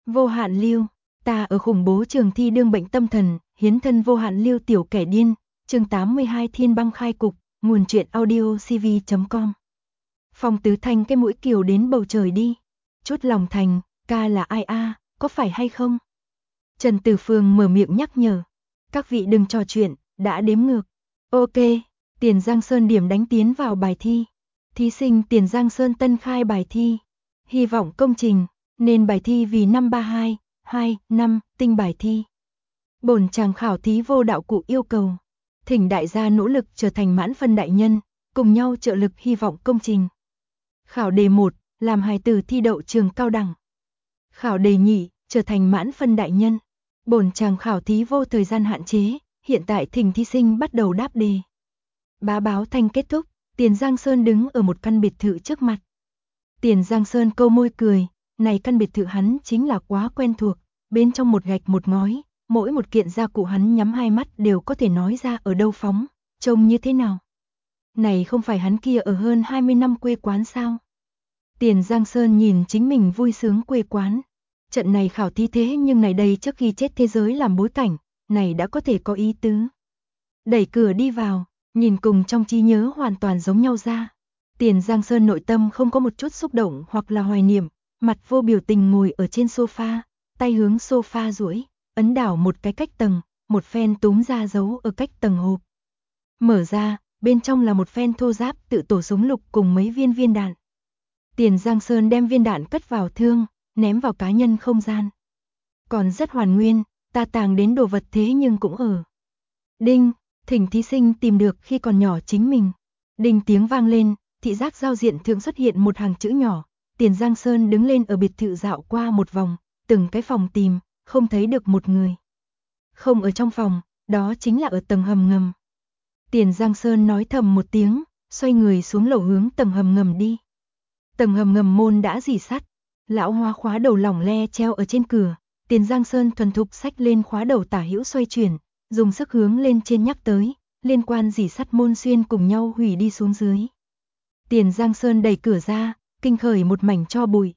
Vô hạn lưu, ta ở khủng bố trường thi đương bệnh tâm thần, hiến thân vô hạn lưu tiểu kẻ điên, chương 82 Thiên băng khai cục, nguồn truyện audio cv.com. Phong Tứ Thanh cái mũi kiều đến bầu trời đi. Chút lòng thành, ca là ai a, có phải hay không? Trần Tử Phương mở miệng nhắc nhở. Các vị đừng trò chuyện, đã đếm ngược. Ok, Tiền Giang Sơn điểm đánh tiến vào bài thi. Thí sinh Tiền Giang Sơn tân khai bài thi. Hy vọng công trình, nên bài thi vì năm 32, 2, 5, tinh bài thi. Bổn chàng khảo thí vô đạo cụ yêu cầu. Thỉnh đại gia nỗ lực trở thành mãn phân đại nhân, cùng nhau trợ lực hy vọng công trình. Khảo đề 1, làm hài tử thi đậu trường cao đẳng. Khảo đề nhị, trở thành mãn phân đại nhân. Bổn chàng khảo thí vô thời gian hạn chế, hiện tại thỉnh thí sinh bắt đầu đáp đề. Bá báo thanh kết thúc, Tiền Giang Sơn đứng ở một căn biệt thự trước mặt. Tiền Giang Sơn câu môi cười, này căn biệt thự hắn chính là quá quen thuộc, bên trong một gạch một ngói, mỗi một kiện gia cụ hắn nhắm hai mắt đều có thể nói ra ở đâu phóng, trông như thế nào. Này không phải hắn kia ở hơn 20 năm quê quán sao? Tiền Giang Sơn nhìn chính mình vui sướng quê quán. Trận này khảo thí thế nhưng này đây trước khi chết thế giới làm bối cảnh, này đã có thể có ý tứ. Đẩy cửa đi vào, nhìn cùng trong trí nhớ hoàn toàn giống nhau ra. Tiền Giang Sơn nội tâm không có một chút xúc động hoặc là hoài niệm, mặt vô biểu tình ngồi ở trên sofa, tay hướng sofa duỗi, ấn đảo một cái cách tầng, một phen túm ra giấu ở cách tầng hộp. Mở ra, bên trong là một phen thô giáp tự tổ súng lục cùng mấy viên đạn. Tiền Giang Sơn đem viên đạn cất vào thương, ném vào cá nhân không gian. Còn rất hoàn nguyên, ta tàng đến đồ vật thế nhưng cũng ở. Đinh, thỉnh thí sinh tìm được khi còn nhỏ chính mình. Đinh tiếng vang lên, thị giác giao diện thượng xuất hiện một hàng chữ nhỏ. Tiền Giang Sơn đứng lên ở biệt thự dạo qua một vòng, từng cái phòng tìm, không thấy được một người. Không ở trong phòng, đó chính là ở tầng hầm ngầm. Tiền Giang Sơn nói thầm một tiếng, xoay người xuống lầu hướng tầng hầm ngầm đi. Tầng hầm ngầm môn đã rỉ sắt, lão hoa khóa đầu lỏng le treo ở trên cửa. Tiền Giang Sơn thuần thục xách lên khóa đầu tả hữu xoay chuyển, dùng sức hướng lên trên nhắc tới, liên quan rỉ sắt môn xuyên cùng nhau hủy đi xuống dưới. Tiền Giang Sơn đẩy cửa ra, kinh khởi một mảnh tro bụi.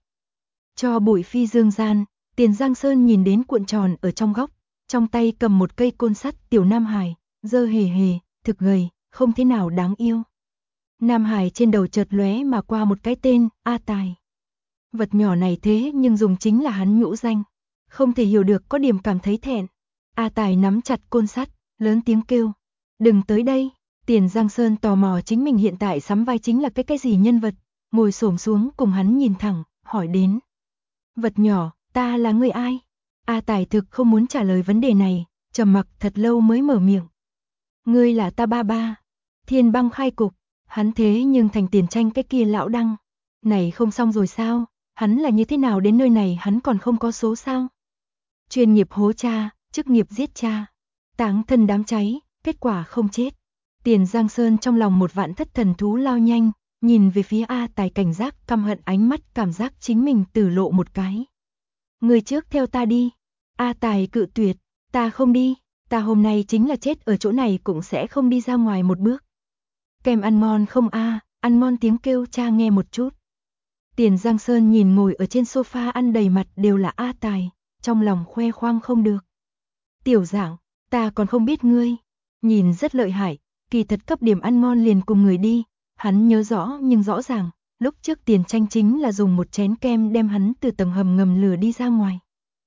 Tro bụi phi dương gian, Tiền Giang Sơn nhìn đến cuộn tròn ở trong góc, trong tay cầm một cây côn sắt tiểu Nam Hải, dơ hề hề, thực gầy, không thế nào đáng yêu. Nam Hải trên đầu chợt lóe mà qua một cái tên, A Tài. Vật nhỏ này thế nhưng dùng chính là hắn nhũ danh, không thể hiểu được có điểm cảm thấy thẹn. A Tài nắm chặt côn sắt, lớn tiếng kêu, đừng tới đây. Tiền Giang Sơn tò mò chính mình hiện tại sắm vai chính là cái gì nhân vật, ngồi xổm xuống cùng hắn nhìn thẳng, hỏi đến. Vật nhỏ, ta là người ai? A Tài thực không muốn trả lời vấn đề này, trầm mặc thật lâu mới mở miệng. Ngươi là ta ba ba. Thiên băng khai cục, hắn thế nhưng thành tiền tranh cái kia lão đăng. Này không xong rồi sao? Hắn là như thế nào đến nơi này hắn còn không có số sao? Chuyên nghiệp hố cha, chức nghiệp giết cha. Táng thân đám cháy, kết quả không chết. Tiền Giang Sơn trong lòng một vạn thất thần thú lao nhanh, nhìn về phía A Tài cảnh giác căm hận ánh mắt cảm giác chính mình tử lộ một cái. Người trước theo ta đi. A Tài cự tuyệt, ta không đi, ta hôm nay chính là chết ở chỗ này cũng sẽ không đi ra ngoài một bước. Kem ăn ngon không a? Ăn ngon tiếng kêu cha nghe một chút. Tiền Giang Sơn nhìn ngồi ở trên sofa ăn đầy mặt đều là A Tài, trong lòng khoe khoang không được. Tiểu Giảng, ta còn không biết ngươi, nhìn rất lợi hại, kỳ thật cấp điểm ăn ngon liền cùng người đi, hắn nhớ rõ nhưng rõ ràng, lúc trước Tiền Tranh chính là dùng một chén kem đem hắn từ tầng hầm ngầm lừa đi ra ngoài.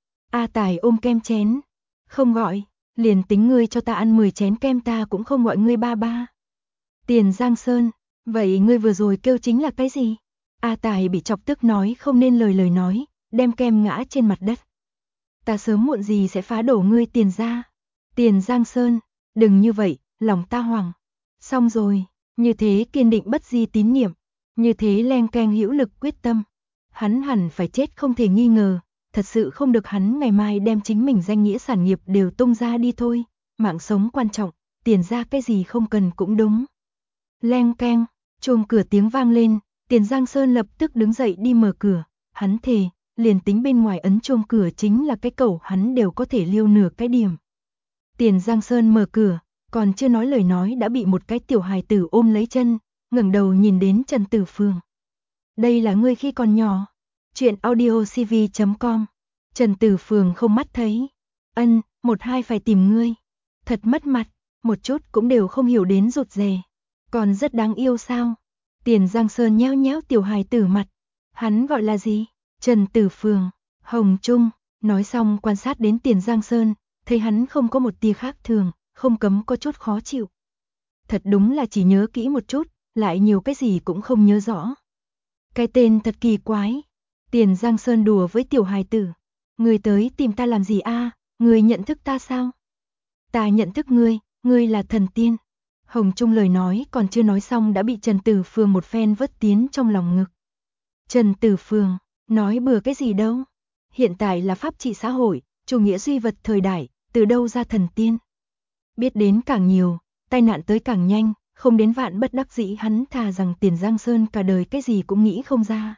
A Tài ôm kem chén, không gọi, liền tính ngươi cho ta ăn 10 chén kem ta cũng không gọi ngươi ba ba. Tiền Giang Sơn, vậy ngươi vừa rồi kêu chính là cái gì? A Tài bị chọc tức nói không nên lời nói, đem kem ngã trên mặt đất. Ta sớm muộn gì sẽ phá đổ ngươi Tiền gia. Tiền Giang Sơn, đừng như vậy, lòng ta hoảng. Xong rồi, như thế kiên định bất di tín niệm, như thế len keng hữu lực quyết tâm. Hắn hẳn phải chết không thể nghi ngờ, thật sự không được hắn ngày mai đem chính mình danh nghĩa sản nghiệp đều tung ra đi thôi. Mạng sống quan trọng, Tiền gia cái gì không cần cũng đúng. Leng keng, chuông cửa tiếng vang lên, Tiền Giang Sơn lập tức đứng dậy đi mở cửa, hắn thề, liền tính bên ngoài ấn chuông cửa chính là cái cẩu hắn đều có thể liêu nửa cái điểm. Tiền Giang Sơn mở cửa, còn chưa nói lời nói đã bị một cái tiểu hài tử ôm lấy chân, ngẩng đầu nhìn đến Trần Tử Phương. Đây là ngươi khi còn nhỏ. Chuyện audio cv.com Trần Tử Phường không mắt thấy. Ân, một hai phải tìm ngươi. Thật mất mặt, một chút cũng đều không hiểu đến rụt rè. Còn rất đáng yêu sao? Tiền Giang Sơn nhéo nhéo tiểu hài tử mặt. Hắn gọi là gì? Trần Tử Phường, Hồng Trung. Nói xong quan sát đến Tiền Giang Sơn, thấy hắn không có một tia khác thường, không cấm có chút khó chịu. Thật đúng là chỉ nhớ kỹ một chút, lại nhiều cái gì cũng không nhớ rõ. Cái tên thật kỳ quái. Tiền Giang Sơn đùa với tiểu hài tử. Ngươi tới tìm ta làm gì a? Ngươi nhận thức ta sao? Ta nhận thức ngươi, ngươi là thần tiên. Hồng Trung lời nói còn chưa nói xong đã bị Trần Tử Phường một phen vớt tiến trong lòng ngực. Trần Tử Phường, nói bừa cái gì đâu. Hiện tại là pháp trị xã hội, chủ nghĩa duy vật thời đại, từ đâu ra thần tiên. Biết đến càng nhiều, tai nạn tới càng nhanh, không đến vạn bất đắc dĩ hắn thà rằng Tiền Giang Sơn cả đời cái gì cũng nghĩ không ra.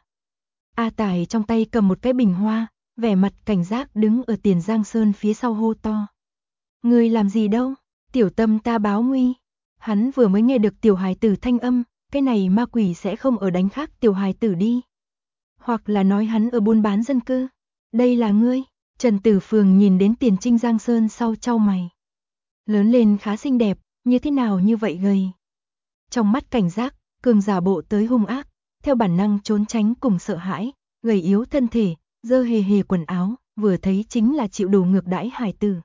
A Tài trong tay cầm một cái bình hoa, vẻ mặt cảnh giác đứng ở Tiền Giang Sơn phía sau hô to. Ngươi làm gì đâu, tiểu tâm ta báo nguy. Hắn vừa mới nghe được tiểu hài tử thanh âm, cái này ma quỷ sẽ không ở đánh khác tiểu hài tử đi. Hoặc là nói hắn ở buôn bán dân cư. Đây là ngươi. Trần Tử Phường nhìn đến Tiền Trinh Giang Sơn sau chau mày. Lớn lên khá xinh đẹp, như thế nào như vậy gầy. Trong mắt cảnh giác, cường giả bộ tới hung ác, theo bản năng trốn tránh cùng sợ hãi, gầy yếu thân thể, dơ hề hề quần áo, vừa thấy chính là chịu đủ ngược đãi hài tử.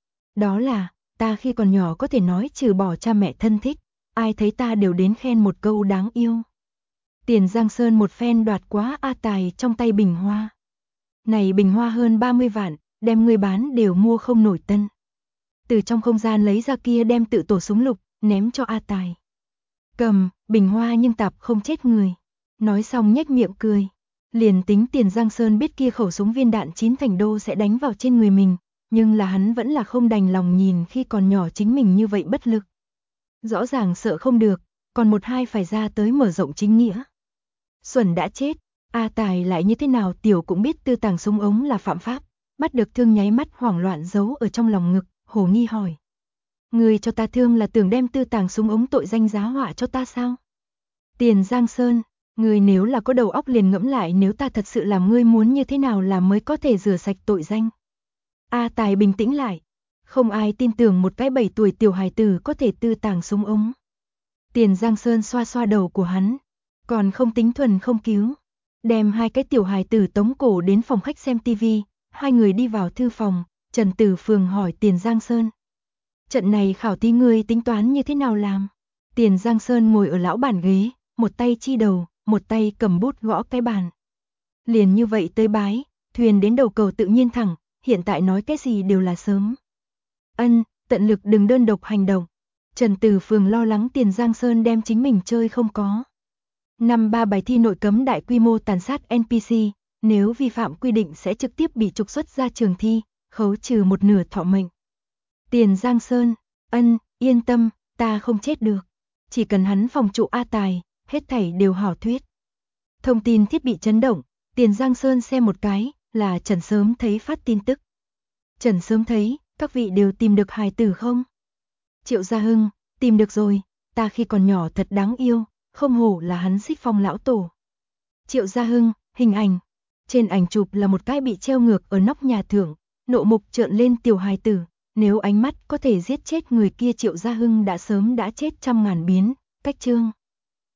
Đó là, ta khi còn nhỏ có thể nói trừ bỏ cha mẹ thân thích, ai thấy ta đều đến khen một câu đáng yêu. Tiền Giang Sơn một phen đoạt quá A Tài trong tay bình hoa. Này bình hoa hơn 30 vạn, đem người bán đều mua không nổi tân. Từ trong không gian lấy ra kia đem tự tổ súng lục, ném cho A Tài. Cầm, bình hoa nhưng tạp không chết người. Nói xong nhếch miệng cười. Liền tính Tiền Giang Sơn biết kia khẩu súng viên đạn 9 thành đô sẽ đánh vào trên người mình, nhưng là hắn vẫn là không đành lòng nhìn khi còn nhỏ chính mình như vậy bất lực. Rõ ràng sợ không được, còn một hai phải ra tới mở rộng chính nghĩa. Xuẩn đã chết, A Tài lại như thế nào tiểu cũng biết tư tàng súng ống là phạm pháp, bắt được thương nháy mắt hoảng loạn giấu ở trong lòng ngực, hồ nghi hỏi. Người cho ta thương là tưởng đem tư tàng súng ống tội danh giá họa cho ta sao? Tiền Giang Sơn, người nếu là có đầu óc liền ngẫm lại nếu ta thật sự làm ngươi muốn như thế nào làm mới có thể rửa sạch tội danh. A Tài bình tĩnh lại, không ai tin tưởng một cái 7 tuổi tiểu hài tử có thể tư tàng súng ống. Tiền Giang Sơn xoa xoa đầu của hắn, còn không tính thuần không cứu. Đem hai cái tiểu hài tử tống cổ đến phòng khách xem tivi, hai người đi vào thư phòng, Trần Tử Phường hỏi Tiền Giang Sơn. Trận này khảo thí ngươi tính toán như thế nào làm? Tiền Giang Sơn ngồi ở lão bàn ghế, một tay chi đầu, một tay cầm bút gõ cái bàn. Liền như vậy tới bái, thuyền đến đầu cầu tự nhiên thẳng, hiện tại nói cái gì đều là sớm. Ân, tận lực đừng đơn độc hành động. Trần Tử Phường lo lắng Tiền Giang Sơn đem chính mình chơi không có. Năm 3 bài thi nội cấm đại quy mô tàn sát NPC, nếu vi phạm quy định sẽ trực tiếp bị trục xuất ra trường thi, khấu trừ một nửa thọ mệnh. Tiền Giang Sơn, ân, yên tâm, ta không chết được. Chỉ cần hắn phòng trụ A Tài, hết thảy đều hảo thuyết. Thông tin thiết bị chấn động, Tiền Giang Sơn xem một cái, là Trần Sớm thấy phát tin tức. Trần Sớm thấy, các vị đều tìm được hài tử không? Triệu Gia Hưng, tìm được rồi, ta khi còn nhỏ thật đáng yêu, không hổ là hắn Xích Phong lão tổ. Triệu Gia Hưng, hình ảnh. Trên ảnh chụp là một cái bị treo ngược ở nóc nhà thượng, nộ mục trợn lên tiểu hài tử, nếu ánh mắt có thể giết chết người kia Triệu Gia Hưng đã sớm đã chết trăm ngàn biến, cách chương.